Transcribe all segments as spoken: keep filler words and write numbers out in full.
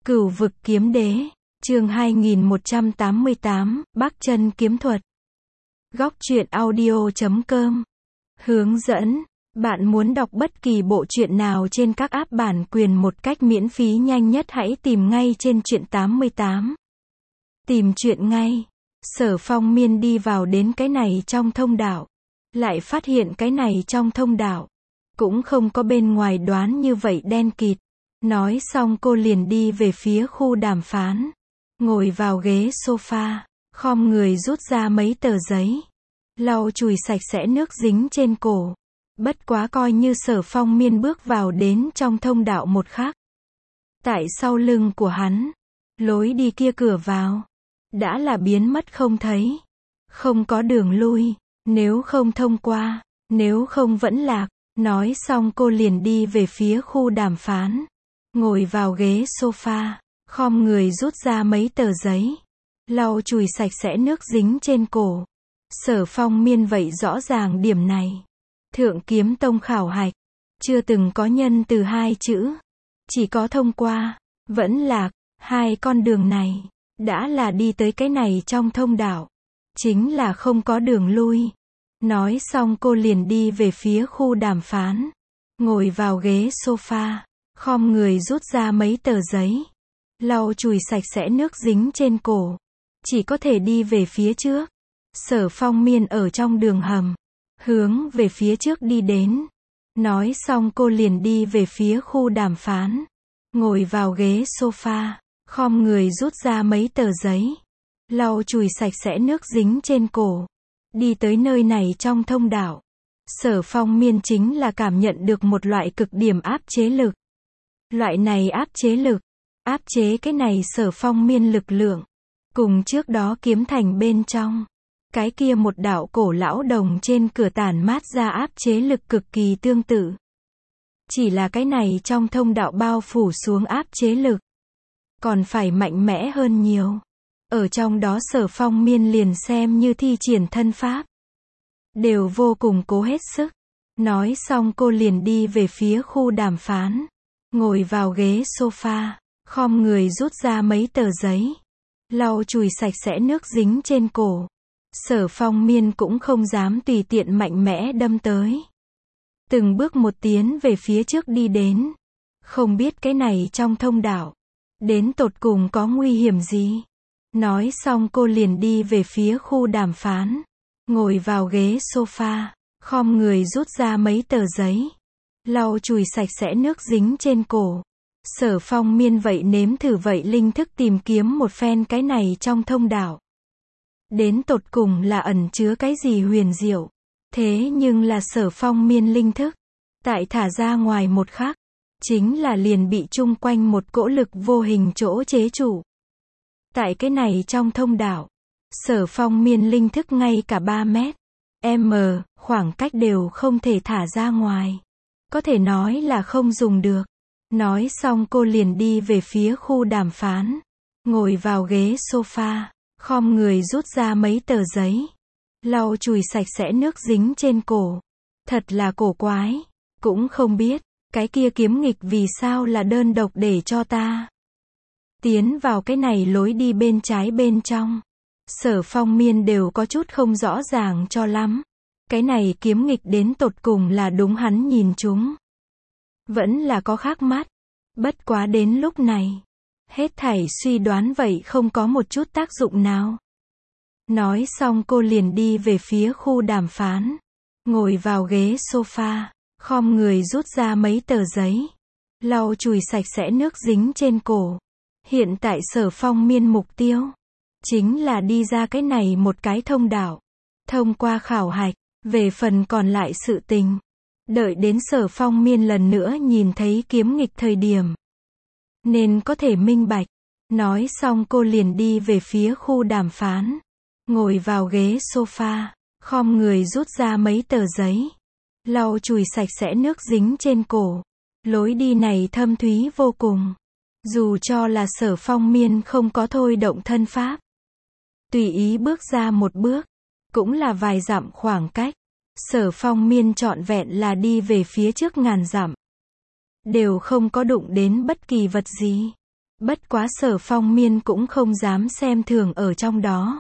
Cửu vực kiếm đế, chương hai nghìn một trăm tám mươi tám, Bắc chân kiếm thuật. Góc truyện audio chấm com. Hướng dẫn, bạn muốn đọc bất kỳ bộ truyện nào trên các app bản quyền một cách miễn phí nhanh nhất hãy tìm ngay trên truyện tám mươi tám. Tìm truyện ngay. Sở Phong Miên đi vào đến cái này trong thông đạo. Lại phát hiện cái này trong thông đạo. Cũng không có bên ngoài đoán như vậy đen kịt. Nói xong cô liền đi về phía khu đàm phán. Ngồi vào ghế sofa, khom người rút ra mấy tờ giấy. Lau chùi sạch sẽ nước dính trên cổ. Bất quá coi như Sở Phong Miên bước vào đến trong thông đạo một khắc. Tại sau lưng của hắn, lối đi kia cửa vào, đã là biến mất không thấy. Không có đường lui, nếu không thông qua, nếu không vẫn lạc. Nói xong cô liền đi về phía khu đàm phán. Ngồi vào ghế sofa, khom người rút ra mấy tờ giấy. Lau chùi sạch sẽ nước dính trên cổ. Sở Phong Miên vậy rõ ràng điểm này. Thượng Kiếm Tông khảo hạch, chưa từng có nhân từ hai chữ. Chỉ có thông qua, vẫn lạc, hai con đường này, đã là đi tới cái này trong thông đạo. Chính là không có đường lui. Nói xong cô liền đi về phía khu đàm phán. Ngồi vào ghế sofa, khom người rút ra mấy tờ giấy. Lau chùi sạch sẽ nước dính trên cổ. Chỉ có thể đi về phía trước. Sở Phong Miên ở trong đường hầm. Hướng về phía trước đi đến. Nói xong cô liền đi về phía khu đàm phán. Ngồi vào ghế sofa, khom người rút ra mấy tờ giấy. Lau chùi sạch sẽ nước dính trên cổ. Đi tới nơi này trong thông đạo. Sở Phong Miên chính là cảm nhận được một loại cực điểm áp chế lực. Loại này áp chế lực, áp chế cái này Sở Phong Miên lực lượng. Cùng trước đó kiếm thành bên trong. Cái kia một đạo cổ lão đồng trên cửa tản mát ra áp chế lực cực kỳ tương tự. Chỉ là cái này trong thông đạo bao phủ xuống áp chế lực. Còn phải mạnh mẽ hơn nhiều. Ở trong đó Sở Phong Miên liền xem như thi triển thân pháp. Đều vô cùng cố hết sức. Nói xong cô liền đi về phía khu đàm phán. Ngồi vào ghế sofa, khom người rút ra mấy tờ giấy. Lau chùi sạch sẽ nước dính trên cổ. Sở Phong Miên cũng không dám tùy tiện mạnh mẽ đâm tới. Từng bước một tiến về phía trước đi đến. Không biết cái này trong thông đạo. Đến tột cùng có nguy hiểm gì. Nói xong cô liền đi về phía khu đàm phán. Ngồi vào ghế sofa, khom người rút ra mấy tờ giấy. Lau chùi sạch sẽ nước dính trên cổ. Sở Phong Miên vậy nếm thử vậy linh thức tìm kiếm một phen cái này trong thông đạo. Đến tột cùng là ẩn chứa cái gì huyền diệu. Thế nhưng là Sở Phong Miên linh thức. Tại thả ra ngoài một khắc. Chính là liền bị chung quanh một cỗ lực vô hình chỗ chế trụ. Tại cái này trong thông đạo. Sở Phong Miên linh thức ngay cả ba mét. M, khoảng cách đều không thể thả ra ngoài. Có thể nói là không dùng được. Nói xong cô liền đi về phía khu đàm phán. Ngồi vào ghế sofa, khom người rút ra mấy tờ giấy. Lau chùi sạch sẽ nước dính trên cổ. Thật là cổ quái. Cũng không biết, cái kia kiếm nghịch vì sao là đơn độc để cho ta tiến vào cái này lối đi bên trái bên trong. Sở Phong Miên đều có chút không rõ ràng cho lắm. Cái này kiếm nghịch đến tột cùng là đúng hắn nhìn chúng. Vẫn là có khác mắt. Bất quá đến lúc này. Hết thảy suy đoán vậy không có một chút tác dụng nào. Nói xong cô liền đi về phía khu đàm phán. Ngồi vào ghế sofa. Khom người rút ra mấy tờ giấy. Lau chùi sạch sẽ nước dính trên cổ. Hiện tại Sở Phong Miên mục tiêu. Chính là đi ra cái này một cái thông đạo. Thông qua khảo hạch. Về phần còn lại sự tình. Đợi đến Sở Phong Miên lần nữa nhìn thấy kiếm nghịch thời điểm. Nên có thể minh bạch. Nói xong cô liền đi về phía khu đàm phán. Ngồi vào ghế sofa. Khom người rút ra mấy tờ giấy. Lau chùi sạch sẽ nước dính trên cổ. Lối đi này thâm thúy vô cùng. Dù cho là Sở Phong Miên không có thôi động thân pháp. Tùy ý bước ra một bước. Cũng là vài dặm khoảng cách. Sở Phong Miên trọn vẹn là đi về phía trước ngàn dặm. Đều không có đụng đến bất kỳ vật gì. Bất quá Sở Phong Miên cũng không dám xem thường ở trong đó.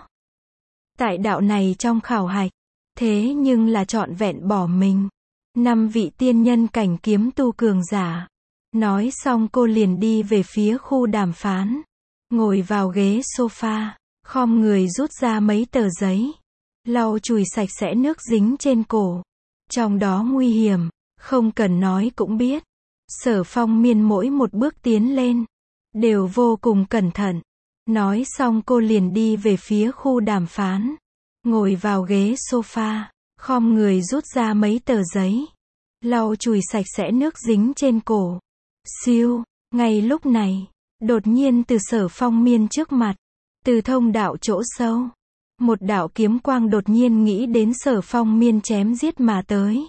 Tại đạo này trong khảo hạch, thế nhưng là trọn vẹn bỏ mình. Năm vị tiên nhân cảnh kiếm tu cường giả. Nói xong cô liền đi về phía khu đàm phán. Ngồi vào ghế sofa, khom người rút ra mấy tờ giấy. Lau chùi sạch sẽ nước dính trên cổ. Trong đó nguy hiểm, không cần nói cũng biết. Sở Phong Miên mỗi một bước tiến lên, đều vô cùng cẩn thận. Nói xong cô liền đi về phía khu đàm phán. Ngồi vào ghế sofa, khom người rút ra mấy tờ giấy. Lau chùi sạch sẽ nước dính trên cổ. Siêu, ngay lúc này, đột nhiên từ Sở Phong Miên trước mặt, từ thông đạo chỗ sâu, một đạo kiếm quang đột nhiên nghĩ đến Sở Phong Miên chém giết mà tới.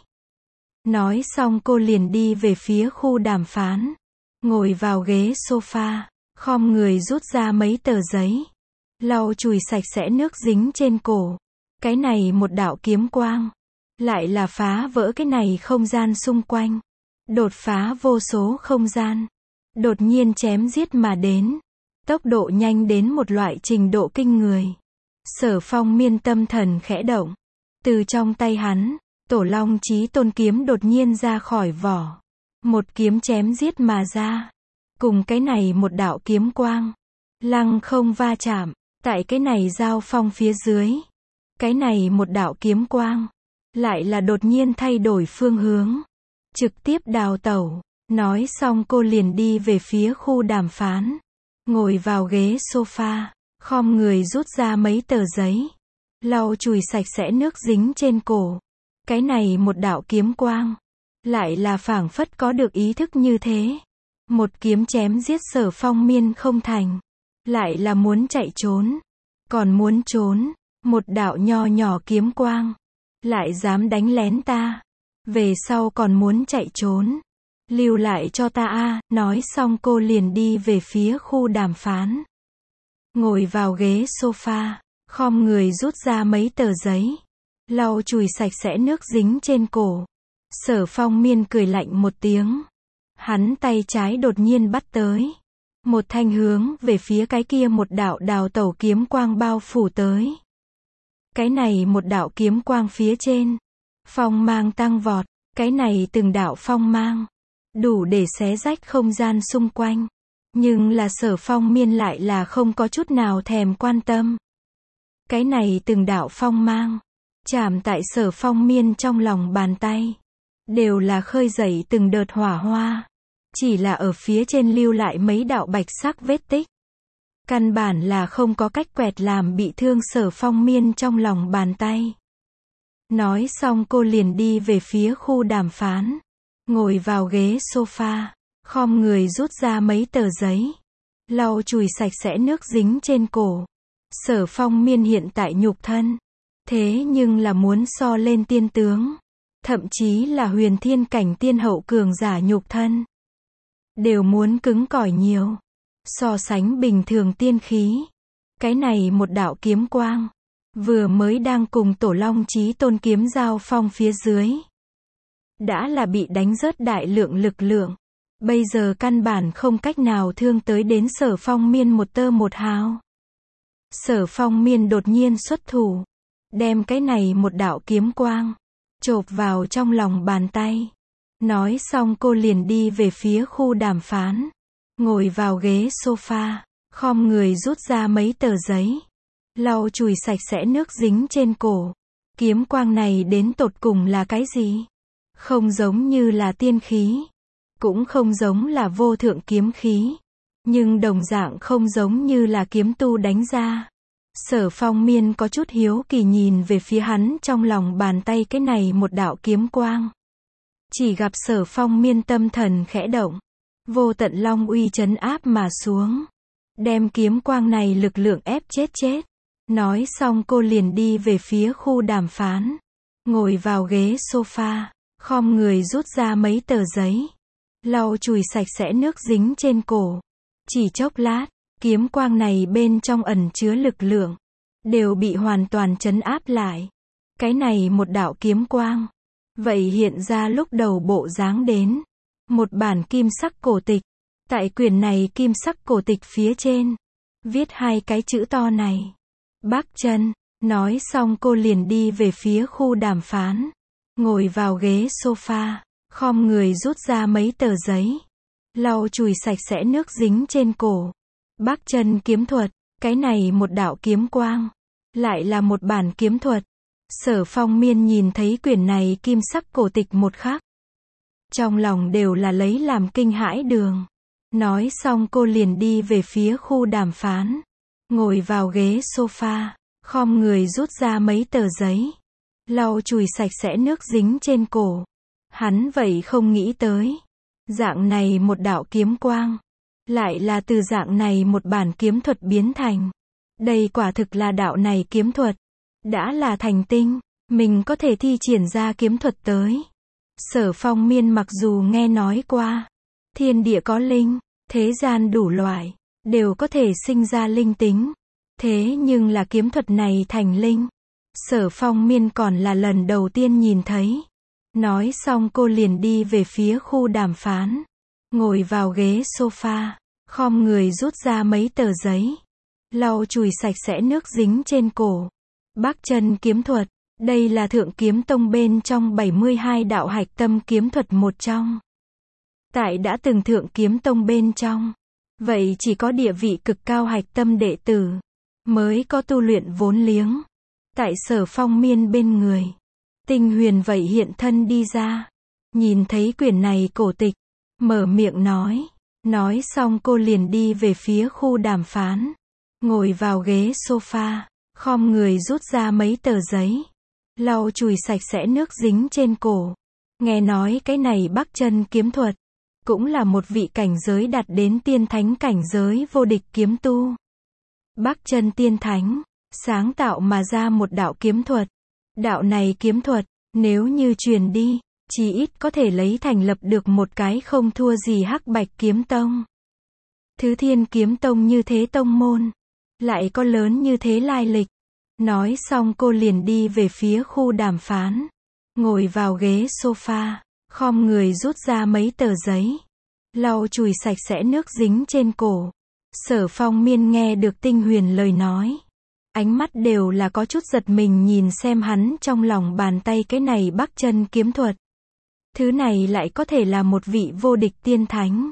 Nói xong cô liền đi về phía khu đàm phán. Ngồi vào ghế sofa, khom người rút ra mấy tờ giấy. Lau chùi sạch sẽ nước dính trên cổ. Cái này một đạo kiếm quang, lại là phá vỡ cái này không gian xung quanh. Đột phá vô số không gian. Đột nhiên chém giết mà đến. Tốc độ nhanh đến một loại trình độ kinh người. Sở Phong Miên tâm thần khẽ động. Từ trong tay hắn, Tổ Long Chí Tôn kiếm đột nhiên ra khỏi vỏ. Một kiếm chém giết mà ra. Cùng cái này một đạo kiếm quang. Lăng không va chạm. Tại cái này giao phong phía dưới. Cái này một đạo kiếm quang. Lại là đột nhiên thay đổi phương hướng. Trực tiếp đào tẩu. Nói xong cô liền đi về phía khu đàm phán. Ngồi vào ghế sofa. Khom người rút ra mấy tờ giấy. Lau chùi sạch sẽ nước dính trên cổ. Cái này một đạo kiếm quang. Lại là phảng phất có được ý thức như thế. Một kiếm chém giết Sở Phong Miên không thành. Lại là muốn chạy trốn. Còn muốn trốn. Một đạo nho nhỏ kiếm quang. Lại dám đánh lén ta. Về sau còn muốn chạy trốn. Lưu lại cho ta a. Nói xong cô liền đi về phía khu đàm phán. Ngồi vào ghế sofa. Khom người rút ra mấy tờ giấy. Lau chùi sạch sẽ nước dính trên cổ. Sở Phong Miên cười lạnh một tiếng. Hắn tay trái đột nhiên bắt tới. Một thanh hướng về phía cái kia một đạo đào tẩu kiếm quang bao phủ tới. Cái này một đạo kiếm quang phía trên. Phong mang tăng vọt. Cái này từng đạo phong mang. Đủ để xé rách không gian xung quanh. Nhưng là Sở Phong Miên lại là không có chút nào thèm quan tâm. Cái này từng đạo phong mang. Chạm tại Sở Phong Miên trong lòng bàn tay. Đều là khơi dậy từng đợt hỏa hoa. Chỉ là ở phía trên lưu lại mấy đạo bạch sắc vết tích. Căn bản là không có cách quẹt làm bị thương Sở Phong Miên trong lòng bàn tay. Nói xong cô liền đi về phía khu đàm phán. Ngồi vào ghế sofa. Khom người rút ra mấy tờ giấy. Lau chùi sạch sẽ nước dính trên cổ. Sở Phong Miên hiện tại nhục thân. Thế nhưng là muốn so lên tiên tướng. Thậm chí là huyền thiên cảnh tiên hậu cường giả nhục thân. Đều muốn cứng cỏi nhiều. So sánh bình thường tiên khí. Cái này một đạo kiếm quang. Vừa mới đang cùng Tổ Long Chí Tôn kiếm giao phong phía dưới. Đã là bị đánh rớt đại lượng lực lượng. Bây giờ căn bản không cách nào thương tới đến Sở Phong Miên một tơ một hào. Sở Phong Miên đột nhiên xuất thủ. Đem cái này một đạo kiếm quang. Chộp vào trong lòng bàn tay. Nói xong cô liền đi về phía khu đàm phán. Ngồi vào ghế sofa. Khom người rút ra mấy tờ giấy. Lau chùi sạch sẽ nước dính trên cổ. Kiếm quang này đến tột cùng là cái gì? Không giống như là tiên khí. Cũng không giống là vô thượng kiếm khí. Nhưng đồng dạng không giống như là kiếm tu đánh ra. Sở Phong Miên có chút hiếu kỳ nhìn về phía hắn trong lòng bàn tay cái này một đạo kiếm quang. Chỉ gặp Sở Phong Miên tâm thần khẽ động. Vô tận long uy trấn áp mà xuống. Đem kiếm quang này lực lượng ép chết chết. Nói xong cô liền đi về phía khu đàm phán. Ngồi vào ghế sofa. Khom người rút ra mấy tờ giấy. Lau chùi sạch sẽ nước dính trên cổ. Chỉ chốc lát, kiếm quang này bên trong ẩn chứa lực lượng. Đều bị hoàn toàn trấn áp lại. Cái này một đạo kiếm quang. Vậy hiện ra lúc đầu bộ dáng đến. Một bản kim sắc cổ tịch. Tại quyển này kim sắc cổ tịch phía trên, viết hai cái chữ to này. Bác Chân. Nói xong cô liền đi về phía khu đàm phán. Ngồi vào ghế sofa, khom người rút ra mấy tờ giấy. Lau chùi sạch sẽ nước dính trên cổ. Bác Chân kiếm thuật, cái này một đạo kiếm quang. Lại là một bản kiếm thuật. Sở Phong Miên nhìn thấy quyển này kim sắc cổ tịch một khắc. Trong lòng đều là lấy làm kinh hãi đường. Nói xong cô liền đi về phía khu đàm phán. Ngồi vào ghế sofa, khom người rút ra mấy tờ giấy. Lau chùi sạch sẽ nước dính trên cổ. Hắn vậy không nghĩ tới. Dạng này một đạo kiếm quang. Lại là từ dạng này một bản kiếm thuật biến thành. Đây quả thực là đạo này kiếm thuật. Đã là thành tinh. Mình có thể thi triển ra kiếm thuật tới. Sở Phong Miên mặc dù nghe nói qua. Thiên địa có linh. Thế gian đủ loại. Đều có thể sinh ra linh tính. Thế nhưng là kiếm thuật này thành linh. Sở Phong Miên còn là lần đầu tiên nhìn thấy. Nói xong cô liền đi về phía khu đàm phán. Ngồi vào ghế sofa. Khom người rút ra mấy tờ giấy. Lau chùi sạch sẽ nước dính trên cổ. Bác Chân kiếm thuật. Đây là Thượng Kiếm Tông bên trong bảy mươi hai đạo hạch tâm kiếm thuật một trong. Tại đã từng Thượng Kiếm Tông bên trong. Vậy chỉ có địa vị cực cao hạch tâm đệ tử. Mới có tu luyện vốn liếng. Tại Sở Phong Miên bên người. Tinh Huyền vậy hiện thân đi ra. Nhìn thấy quyển này cổ tịch. Mở miệng nói. Nói xong cô liền đi về phía khu đàm phán. Ngồi vào ghế sofa. Khom người rút ra mấy tờ giấy. Lau chùi sạch sẽ nước dính trên cổ. Nghe nói cái này Bác Chân kiếm thuật. Cũng là một vị cảnh giới đạt đến tiên thánh cảnh giới vô địch kiếm tu. Bác Chân tiên thánh. Sáng tạo mà ra một đạo kiếm thuật. Đạo này kiếm thuật. Nếu như truyền đi. Chỉ ít có thể lấy thành lập được một cái không thua gì Hắc Bạch kiếm tông. Thứ Thiên kiếm tông như thế tông môn. Lại có lớn như thế lai lịch. Nói xong cô liền đi về phía khu đàm phán. Ngồi vào ghế sofa. Khom người rút ra mấy tờ giấy. Lau chùi sạch sẽ nước dính trên cổ. Sở Phong Miên nghe được Tinh Huyền lời nói. Ánh mắt đều là có chút giật mình nhìn xem hắn trong lòng bàn tay cái này Bác Chân kiếm thuật. Thứ này lại có thể là một vị vô địch tiên thánh.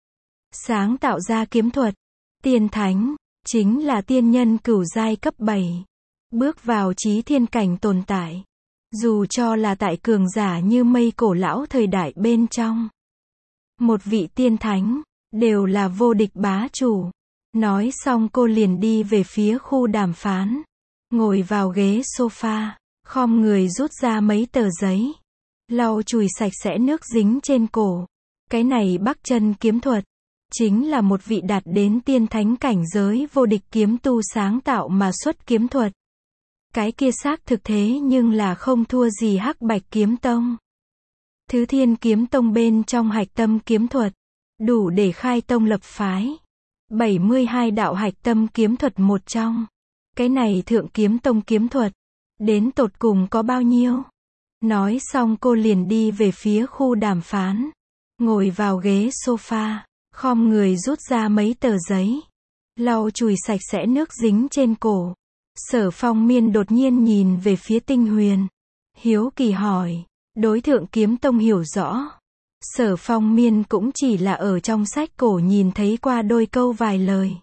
Sáng tạo ra kiếm thuật. Tiên thánh. Chính là tiên nhân cửu giai cấp bảy. Bước vào chí thiên cảnh tồn tại. Dù cho là tại cường giả như mây cổ lão thời đại bên trong. Một vị tiên thánh. Đều là vô địch bá chủ. Nói xong cô liền đi về phía khu đàm phán. Ngồi vào ghế sofa. Khom người rút ra mấy tờ giấy. Lau chùi sạch sẽ nước dính trên cổ. Cái này Bác Chân kiếm thuật. Chính là một vị đạt đến tiên thánh cảnh giới vô địch kiếm tu sáng tạo mà xuất kiếm thuật. Cái kia xác thực thế nhưng là không thua gì Hắc Bạch kiếm tông. Thứ Thiên kiếm tông bên trong hạch tâm kiếm thuật. Đủ để khai tông lập phái. bảy mươi hai đạo hạch tâm kiếm thuật một trong. Cái này Thượng Kiếm Tông kiếm thuật. Đến tột cùng có bao nhiêu? Nói xong cô liền đi về phía khu đàm phán. Ngồi vào ghế sofa. Khom người rút ra mấy tờ giấy. Lau chùi sạch sẽ nước dính trên cổ. Sở Phong Miên đột nhiên nhìn về phía Tinh Huyền. Hiếu kỳ hỏi. Đối Thượng Kiếm Tông hiểu rõ. Sở Phong Miên cũng chỉ là ở trong sách cổ nhìn thấy qua đôi câu vài lời.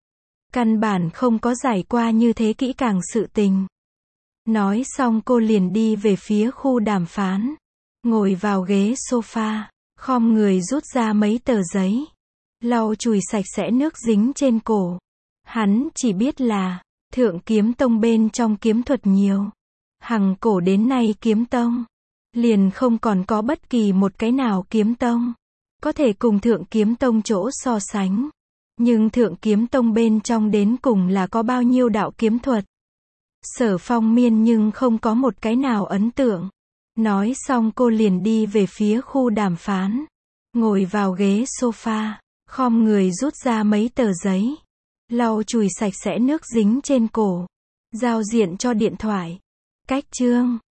Căn bản không có giải qua như thế kỹ càng sự tình. Nói xong cô liền đi về phía khu đàm phán. Ngồi vào ghế sofa. Khom người rút ra mấy tờ giấy. Lau chùi sạch sẽ nước dính trên cổ. Hắn chỉ biết là. Thượng Kiếm Tông bên trong kiếm thuật nhiều. Hằng cổ đến nay kiếm tông. Liền không còn có bất kỳ một cái nào kiếm tông. Có thể cùng Thượng Kiếm Tông chỗ so sánh. Nhưng Thượng Kiếm Tông bên trong đến cùng là có bao nhiêu đạo kiếm thuật. Sở Phong Miên nhưng không có một cái nào ấn tượng. Nói xong cô liền đi về phía khu đàm phán. Ngồi vào ghế sofa. Khom người rút ra mấy tờ giấy. Lau chùi sạch sẽ nước dính trên cổ. Giao diện cho điện thoại. Cách chương.